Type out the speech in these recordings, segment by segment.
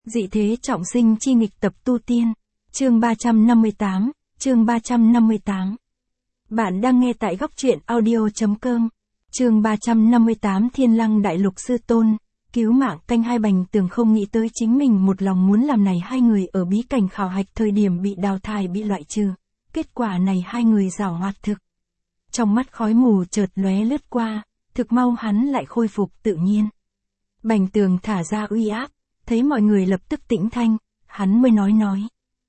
Dị thế trọng sinh chi nghịch tập tu tiên. Chương 358, chương 358. Bạn đang nghe tại góc truyện audio.com. Chương 358 Thiên Lăng Đại Lục Sư Tôn, cứu mạng canh hai. Bành Tường không nghĩ tới chính mình một lòng muốn làm này hai người ở bí cảnh khảo hạch thời điểm bị đào thải bị loại trừ. Kết quả này hai người giảo hoạt thực. Trong mắt khói mù chợt lóe lướt qua, thực mau hắn lại khôi phục tự nhiên. Bành Tường thả ra uy áp, thấy mọi người lập tức tĩnh thanh, hắn mới nói.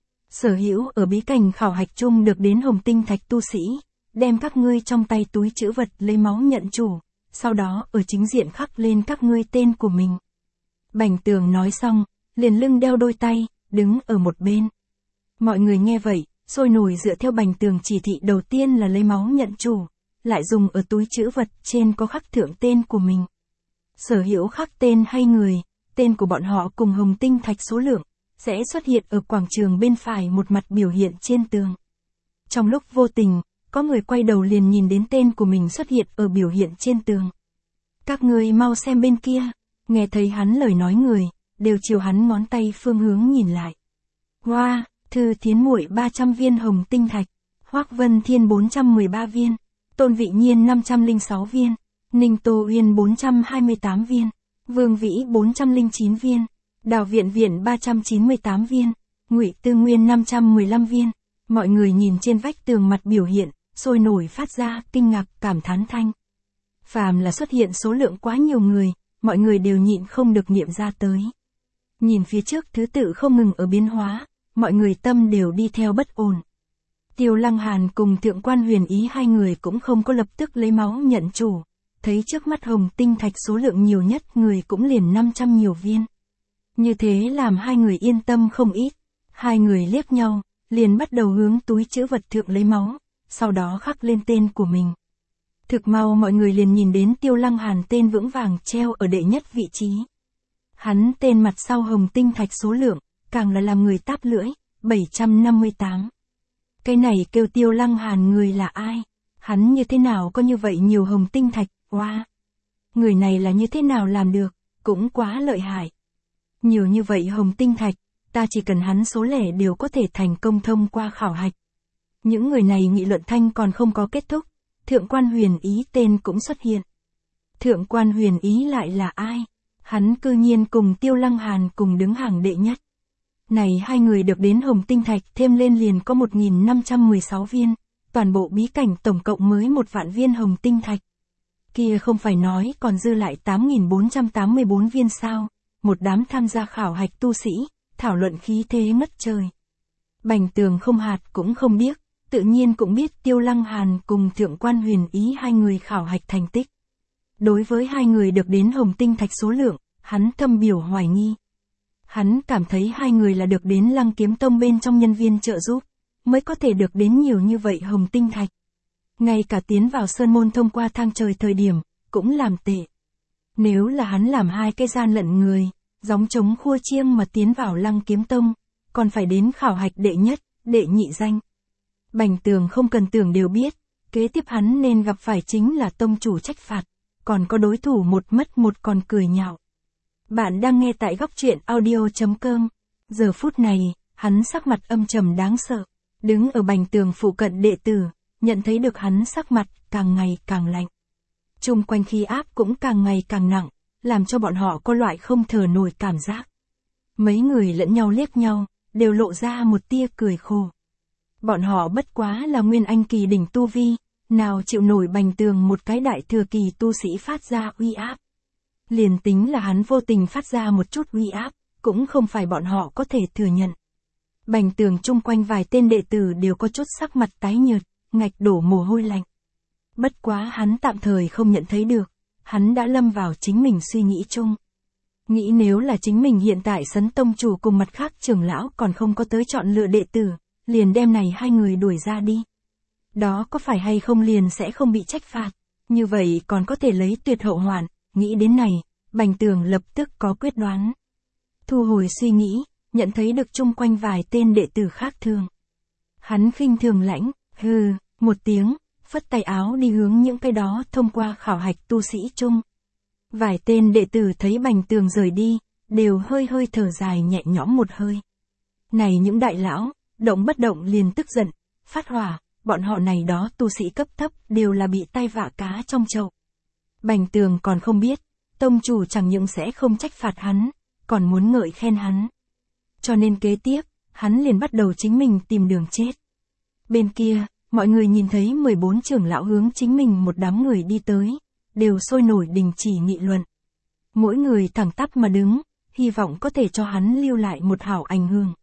Sở hữu ở bí cảnh khảo hạch chung được đến hồng tinh thạch tu sĩ, đem các ngươi trong tay túi trữ vật lấy máu nhận chủ, sau đó ở chính diện khắc lên các ngươi tên của mình. Bành Tường nói xong, liền lưng đeo đôi tay, đứng ở một bên. Mọi người nghe vậy, sôi nổi dựa theo Bành Tường chỉ thị. Đầu tiên là lấy máu nhận chủ, lại dùng ở túi trữ vật trên có khắc thượng tên của mình. Sở hữu khắc tên hay người, tên của bọn họ cùng hồng tinh thạch số lượng, sẽ xuất hiện ở quảng trường bên phải một mặt biểu hiện trên tường. Trong lúc vô tình, có người quay đầu liền nhìn đến tên của mình xuất hiện ở biểu hiện trên tường. Các ngươi mau xem bên kia, nghe thấy hắn lời nói người, đều chiều hắn ngón tay phương hướng nhìn lại. Hoa, Thư Thiến muội 300 viên hồng tinh thạch, Hoắc Vân Thiên 413 viên, Tôn Vị Nhiên 506 viên, Ninh Tô Uyên 428 viên, Vương Vĩ 409 viên, Đào Viện Viện 398 viên, Ngụy Tư Nguyên 515 viên. Mọi người nhìn trên vách tường mặt biểu hiện, sôi nổi phát ra kinh ngạc cảm thán thanh. Phàm là xuất hiện số lượng quá nhiều người, mọi người đều nhịn không được niệm ra tới. Nhìn phía trước thứ tự không ngừng ở biến hóa, mọi người tâm đều đi theo bất ổn. Tiêu Lăng Hàn cùng Thượng Quan Huyền Ý hai người cũng không có lập tức lấy máu nhận chủ. Thấy trước mắt hồng tinh thạch số lượng nhiều nhất người cũng liền 500 nhiều viên. Như thế làm hai người yên tâm không ít. Hai người liếc nhau, liền bắt đầu hướng túi trữ vật thượng lấy máu, sau đó khắc lên tên của mình. Thực mau mọi người liền nhìn đến Tiêu Lăng Hàn tên vững vàng treo ở đệ nhất vị trí. Hắn tên mặt sau hồng tinh thạch số lượng, càng là làm người táp lưỡi, 758. Cái này kêu Tiêu Lăng Hàn người là ai? Hắn như thế nào có như vậy nhiều hồng tinh thạch? Wow! Người này là như thế nào làm được, cũng quá lợi hại. Nhiều như vậy hồng tinh thạch, ta chỉ cần hắn số lẻ đều có thể thành công thông qua khảo hạch. Những người này nghị luận thanh còn không có kết thúc, Thượng Quan Huyền Ý tên cũng xuất hiện. Thượng Quan Huyền Ý lại là ai? Hắn cư nhiên cùng Tiêu Lăng Hàn cùng đứng hàng đệ nhất. Này hai người được đến hồng tinh thạch thêm lên liền có 1516 viên, toàn bộ bí cảnh tổng cộng mới 1 vạn viên hồng tinh thạch. Kia không phải nói còn dư lại 8484 viên sao? Một đám tham gia khảo hạch tu sĩ, thảo luận khí thế ngất trời. Bành Tường không hạt cũng không biết, tự nhiên cũng biết Tiêu Lăng Hàn cùng Thượng Quan Huyền Ý hai người khảo hạch thành tích. Đối với hai người được đến hồng tinh thạch số lượng, hắn thâm biểu hoài nghi. Hắn cảm thấy hai người là được đến Lăng Kiếm Tông bên trong nhân viên trợ giúp, mới có thể được đến nhiều như vậy hồng tinh thạch. Ngay cả tiến vào sơn môn thông qua thang trời thời điểm, cũng làm tệ. Nếu là hắn làm hai cái gian lận người, gióng trống khua chiêng mà tiến vào Lăng Kiếm Tông, còn phải đến khảo hạch đệ nhất, đệ nhị danh. Bành Tường không cần tưởng đều biết, kế tiếp hắn nên gặp phải chính là tông chủ trách phạt, còn có đối thủ một mất một còn cười nhạo. Bạn đang nghe tại góc truyện audio.com. Giờ phút này, hắn sắc mặt âm trầm đáng sợ, đứng ở Bành Tường phụ cận đệ tử, nhận thấy được hắn sắc mặt càng ngày càng lạnh. Chung quanh khí áp cũng càng ngày càng nặng, làm cho bọn họ có loại không thở nổi cảm giác. Mấy người lẫn nhau liếc nhau, đều lộ ra một tia cười khổ. Bọn họ bất quá là nguyên anh kỳ đỉnh tu vi, nào chịu nổi Bành Tường một cái đại thừa kỳ tu sĩ phát ra uy áp. Liền tính là hắn vô tình phát ra một chút uy áp, cũng không phải bọn họ có thể thừa nhận. Bành Tường chung quanh vài tên đệ tử đều có chút sắc mặt tái nhợt, ngạch đổ mồ hôi lạnh. Bất quá hắn tạm thời không nhận thấy được, hắn đã lâm vào chính mình suy nghĩ chung. Nghĩ nếu là chính mình hiện tại Sấn Tông chủ cùng mặt khác trưởng lão còn không có tới chọn lựa đệ tử, liền đem này hai người đuổi ra đi. Đó có phải hay không liền sẽ không bị trách phạt, như vậy còn có thể lấy tuyệt hậu hoạn. Nghĩ đến này, Bành Tường lập tức có quyết đoán. Thu hồi suy nghĩ, nhận thấy được chung quanh vài tên đệ tử khác thường. Hắn khinh thường lãnh, hừ, một tiếng, phất tay áo đi hướng những cái đó thông qua khảo hạch tu sĩ chung. Vài tên đệ tử thấy Bành Tường rời đi, đều hơi hơi thở dài nhẹ nhõm một hơi. Này những đại lão, động bất động liền tức giận, phát hỏa, bọn họ này đó tu sĩ cấp thấp đều là bị tai vạ cá trong chậu. Bành Tường còn không biết, tông chủ chẳng những sẽ không trách phạt hắn, còn muốn ngợi khen hắn. Cho nên kế tiếp, hắn liền bắt đầu chính mình tìm đường chết. Bên kia, mọi người nhìn thấy 14 trưởng lão hướng chính mình một đám người đi tới, đều sôi nổi đình chỉ nghị luận. Mỗi người thẳng tắp mà đứng, hy vọng có thể cho hắn lưu lại một hảo ảnh hưởng.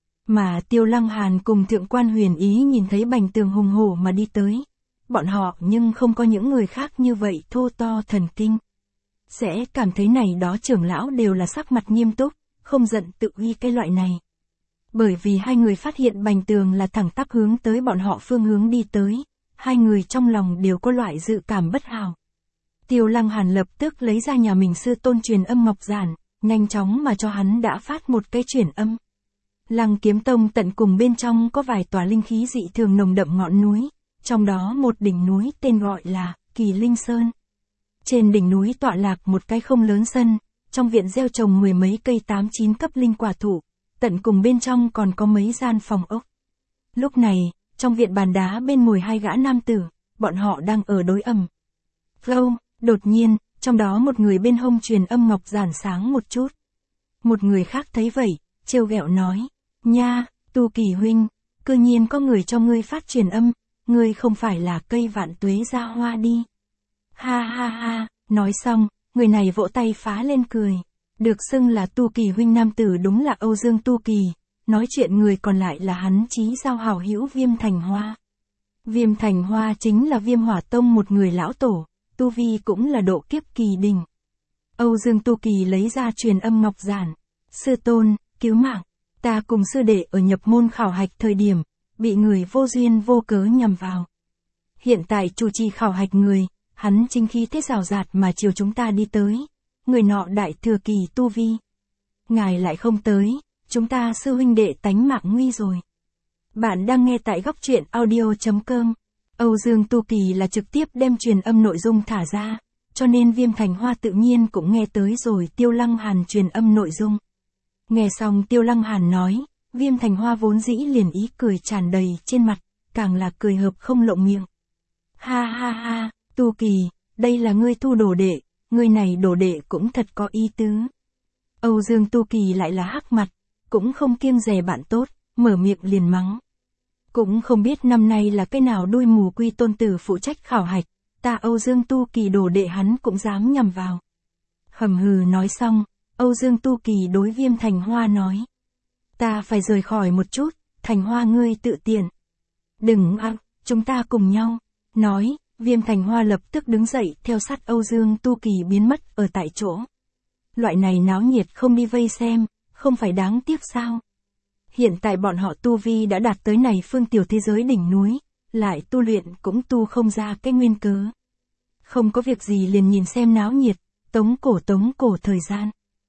Mà Tiêu Lăng Hàn cùng Thượng Quan Huyền Ý nhìn thấy Bành Tường hùng hổ mà đi tới. Bọn họ nhưng không có những người khác như vậy thô to thần kinh. Sẽ cảm thấy này đó trưởng lão đều là sắc mặt nghiêm túc, không giận tự uy cái loại này. Bởi vì hai người phát hiện Bành Tường là thẳng tắp hướng tới bọn họ phương hướng đi tới, hai người trong lòng đều có loại dự cảm bất hảo. Tiêu Lăng Hàn lập tức lấy ra nhà mình sư tôn truyền âm ngọc giản, nhanh chóng mà cho hắn đã phát một cái truyền âm. Lăng Kiếm Tông tận cùng bên trong có vài tòa linh khí dị thường nồng đậm ngọn núi, trong đó một đỉnh núi tên gọi là Kỳ Linh Sơn. Trên đỉnh núi tọa lạc một cái không lớn sân, trong viện gieo trồng mười mấy cây 8-9 cấp linh quả thụ, tận cùng bên trong còn có mấy gian phòng ốc. Lúc này, trong viện bàn đá bên ngồi hai gã nam tử, bọn họ đang ở đối ầm. Lâu, đột nhiên, trong đó một người bên hông truyền âm ngọc giản sáng một chút. Một người khác thấy vậy, trêu ghẹo nói, nha, Tu Kỳ huynh, cư nhiên có người cho ngươi phát truyền âm, ngươi không phải là cây vạn tuế ra hoa đi. Ha ha ha, nói xong, người này vỗ tay phá lên cười. Được xưng là Tu Kỳ huynh nam tử đúng là Âu Dương Tu Kỳ, nói chuyện người còn lại là hắn chí giao hảo hữu Viêm Thành Hoa. Viêm Thành Hoa chính là Viêm Hỏa Tông một người lão tổ, tu vi cũng là độ kiếp kỳ đỉnh. Âu Dương Tu Kỳ lấy ra truyền âm ngọc giản, sư tôn, cứu mạng, ta cùng sư đệ ở nhập môn khảo hạch thời điểm, bị người vô duyên vô cớ nhằm vào. Hiện tại chủ trì khảo hạch người, hắn chính khí thế rào rạt mà chiều chúng ta đi tới, người nọ đại thừa kỳ tu vi. Ngài lại không tới, chúng ta sư huynh đệ tánh mạng nguy rồi. Bạn đang nghe tại góc truyện audio.com. Âu Dương Tu Kỳ là trực tiếp đem truyền âm nội dung thả ra, cho nên Viêm Thành Hoa tự nhiên cũng nghe tới rồi Tiêu Lăng Hàn truyền âm nội dung. Nghe xong Tiêu Lăng Hàn nói, Viêm Thành Hoa vốn dĩ liền ý cười tràn đầy trên mặt, càng là cười hợp không lộng miệng. Ha ha ha, Tu Kỳ, đây là ngươi thu đồ đệ, ngươi này đồ đệ cũng thật có ý tứ. Âu Dương Tu Kỳ lại là hắc mặt, cũng không kiêng dè bạn tốt, mở miệng liền mắng. Cũng không biết năm nay là cái nào đuôi mù quy tôn tử phụ trách khảo hạch, ta Âu Dương Tu Kỳ đồ đệ hắn cũng dám nhằm vào. Hầm hừ nói xong, Âu Dương Tu Kỳ đối Viêm Thành Hoa nói. Ta phải rời khỏi một chút, Thành Hoa ngươi tự tiện. Đừng chúng ta cùng nhau. Nói, Viêm Thành Hoa lập tức đứng dậy theo sát Âu Dương Tu Kỳ biến mất ở tại chỗ. Loại này náo nhiệt không đi vây xem, không phải đáng tiếc sao? Hiện tại bọn họ tu vi đã đạt tới này phương tiểu thế giới đỉnh núi, lại tu luyện cũng tu không ra cái nguyên cớ. Không có việc gì liền nhìn xem náo nhiệt, tống cổ thời gian.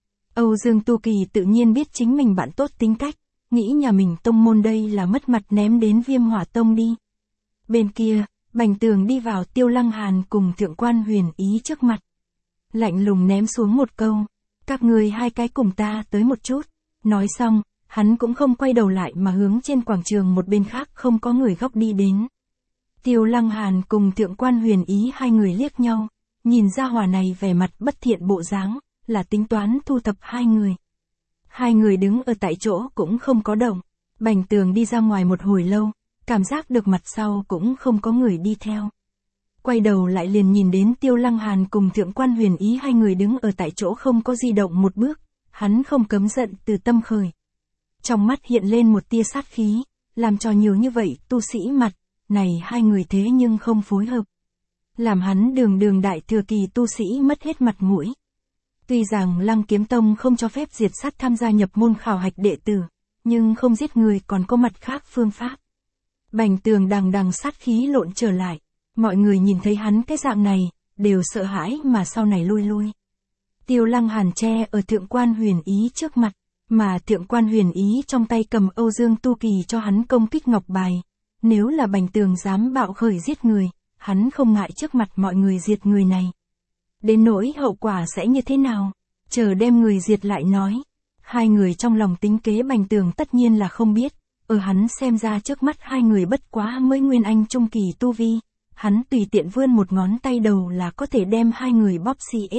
Âu Dương Tu Kỳ tự nhiên biết chính mình bạn tốt tính cách, nghĩ nhà mình tông môn đây là mất mặt ném đến Viêm Hỏa Tông đi. Bên kia, Bành Tường đi vào Tiêu Lăng Hàn cùng Thượng Quan Huyền Ý trước mặt. Lạnh lùng ném xuống một câu, các người hai cái cùng ta tới một chút. Nói xong, hắn cũng không quay đầu lại mà hướng trên quảng trường một bên khác không có người góc đi đến. Tiêu Lăng Hàn cùng Thượng Quan Huyền Ý hai người liếc nhau, nhìn ra hỏa này vẻ mặt bất thiện bộ dáng, là tính toán thu thập hai người. Hai người đứng ở tại chỗ cũng không có động. Bành Tường đi ra ngoài một hồi lâu, cảm giác được mặt sau cũng không có người đi theo. Quay đầu lại liền nhìn đến Tiêu Lăng Hàn cùng Thượng Quan Huyền Ý hai người đứng ở tại chỗ không có di động một bước, hắn không cấm giận từ tâm khởi. Trong mắt hiện lên một tia sát khí, làm cho nhiều như vậy tu sĩ mặt, này hai người thế nhưng không phối hợp. Làm hắn đường đại thừa kỳ tu sĩ mất hết mặt mũi. Tuy rằng Lăng Kiếm Tông không cho phép diệt sát tham gia nhập môn khảo hạch đệ tử, nhưng không giết người còn có mặt khác phương pháp. Bành Tường đằng sát khí lộn trở lại, mọi người nhìn thấy hắn cái dạng này, đều sợ hãi mà sau này lui. Tiêu Lăng Hàn che ở Thượng Quan Huyền Ý trước mặt, mà Thượng Quan Huyền Ý trong tay cầm Âu Dương Tu Kỳ cho hắn công kích ngọc bài. Nếu là Bành Tường dám bạo khởi giết người, hắn không ngại trước mặt mọi người diệt người này. Đến nỗi hậu quả sẽ như thế nào? chờ đem người diệt lại nói. Hai người trong lòng tính kế Bành Tường tất nhiên là không biết, ở hắn xem ra trước mắt hai người bất quá mới nguyên anh trung kỳ tu vi, hắn tùy tiện vươn một ngón tay đầu là có thể đem hai người bóp xì.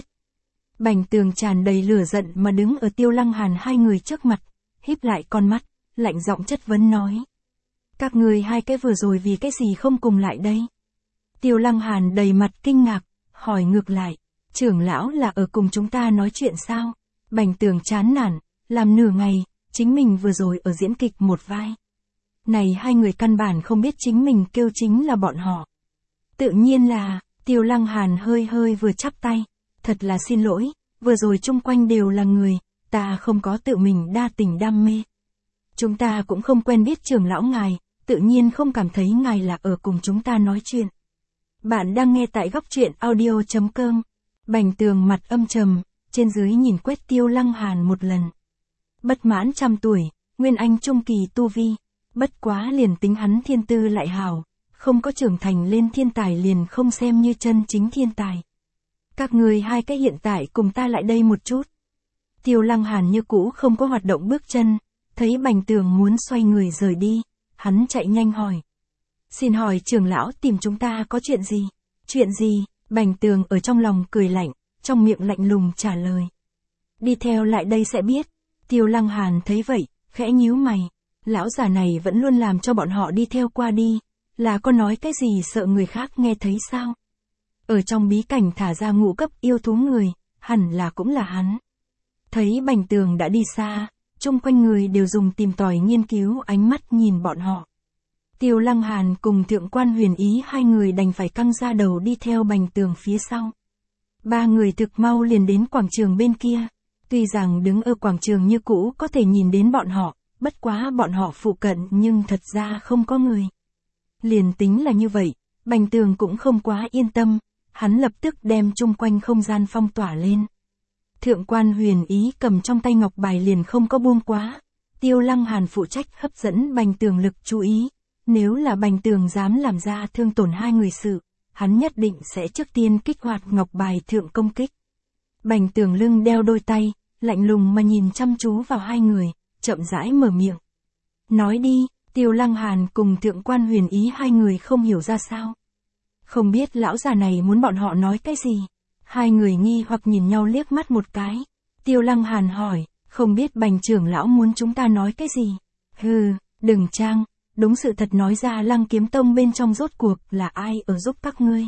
Bành Tường tràn đầy lửa giận mà đứng ở Tiêu Lăng Hàn hai người trước mặt, híp lại con mắt, lạnh giọng chất vấn nói. Các người hai cái vừa rồi vì cái gì không cùng lại đây? Tiêu Lăng Hàn đầy mặt kinh ngạc, hỏi ngược lại, trưởng lão là ở cùng chúng ta nói chuyện sao? Bành Tường chán nản, làm nửa ngày, chính mình vừa rồi ở diễn kịch một vai. Này hai người căn bản không biết chính mình kêu chính là bọn họ. Tự nhiên là, Tiêu Lăng Hàn hơi vừa chắp tay, thật là xin lỗi, vừa rồi chung quanh đều là người, ta không có tự mình đa tình đam mê. Chúng ta cũng không quen biết trưởng lão ngài, tự nhiên không cảm thấy ngài là ở cùng chúng ta nói chuyện. Bạn đang nghe tại góc truyện audio.com. Bành Tường mặt âm trầm, trên dưới nhìn quét Tiêu Lăng Hàn một lần. Bất mãn trăm tuổi, nguyên anh trung kỳ tu vi, bất quá liền tính hắn thiên tư lại hảo, không có trưởng thành lên thiên tài liền không xem như chân chính thiên tài. Các người hai cái hiện tại cùng ta lại đây một chút. Tiêu Lăng Hàn như cũ không có hoạt động bước chân, thấy Bành Tường muốn xoay người rời đi, hắn chạy nhanh hỏi. Xin hỏi trưởng lão tìm chúng ta có chuyện gì? Chuyện gì? Bành Tường ở trong lòng cười lạnh, trong miệng lạnh lùng trả lời. Đi theo lại đây sẽ biết. Tiêu Lăng Hàn thấy vậy, khẽ nhíu mày. Lão già này vẫn luôn làm cho bọn họ đi theo qua đi, là có nói cái gì sợ người khác nghe thấy sao? Ở trong bí cảnh thả ra ngũ cấp yêu thú người, hẳn là cũng là hắn. Thấy Bành Tường đã đi xa, chung quanh người đều dùng tìm tòi nghiên cứu ánh mắt nhìn bọn họ. Tiêu Lăng Hàn cùng Thượng Quan Huyền Ý hai người đành phải căng ra đầu đi theo Bành Tường phía sau. Ba người thực mau liền đến quảng trường bên kia. Tuy rằng đứng ở quảng trường như cũ có thể nhìn đến bọn họ, bất quá bọn họ phụ cận nhưng thật ra không có người. Liền tính là như vậy, Bành Tường cũng không quá yên tâm, hắn lập tức đem chung quanh không gian phong tỏa lên. Thượng Quan Huyền Ý cầm trong tay ngọc bài liền không có buông quá. Tiêu Lăng Hàn phụ trách hấp dẫn Bành Tường lực chú ý. Nếu là Bành Tường dám làm ra thương tổn hai người sự, hắn nhất định sẽ trước tiên kích hoạt ngọc bài thượng công kích. Bành Tường lưng đeo đôi tay, lạnh lùng mà nhìn chăm chú vào hai người, chậm rãi mở miệng. Nói đi, Tiêu Lăng Hàn cùng Thượng Quan Huyền Ý hai người không hiểu ra sao. Không biết lão già này muốn bọn họ nói cái gì. Hai người nghi hoặc nhìn nhau liếc mắt một cái. Tiêu Lăng Hàn hỏi, không biết Bành trưởng lão muốn chúng ta nói cái gì. Hừ, đừng trang, đúng sự thật nói ra Lăng Kiếm Tông bên trong rốt cuộc là ai ở giúp các ngươi.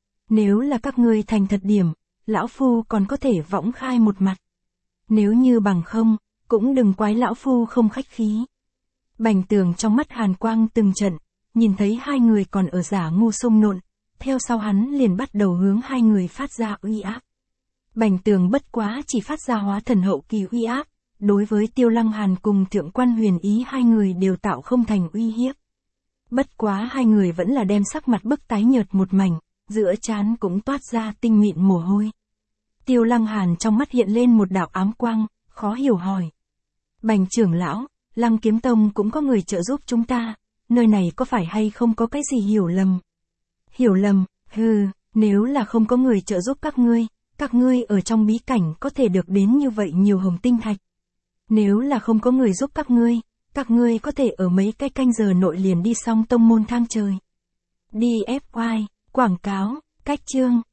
Nếu là các ngươi thành thật điểm, lão phu còn có thể võng khai một mặt. Nếu như bằng không, cũng đừng quái lão phu không khách khí. Bành Tường trong mắt hàn quang từng trận, nhìn thấy hai người còn ở giả ngu sông nộn, theo sau hắn liền bắt đầu hướng hai người phát ra uy áp. Bành Tường bất quá chỉ phát ra hóa thần hậu kỳ uy áp, đối với Tiêu Lăng Hàn cùng Thượng Quan Huyền Ý hai người đều tạo không thành uy hiếp. Bất quá hai người vẫn là đem sắc mặt bức tái nhợt một mảnh, giữa trán cũng toát ra tinh mịn mồ hôi. Tiêu Lăng Hàn trong mắt hiện lên một đạo ám quang, khó hiểu hỏi. Bành trưởng lão, Lăng Kiếm Tông cũng có người trợ giúp chúng ta, nơi này có phải hay không có cái gì hiểu lầm? Hiểu lầm, hừ, nếu là không có người trợ giúp các ngươi ở trong bí cảnh có thể được đến như vậy nhiều hồng tinh thạch. Nếu là không có người giúp các ngươi có thể ở mấy cái canh giờ nội liền đi xong tông môn thang trời. Đi FY, quảng cáo, cách chương.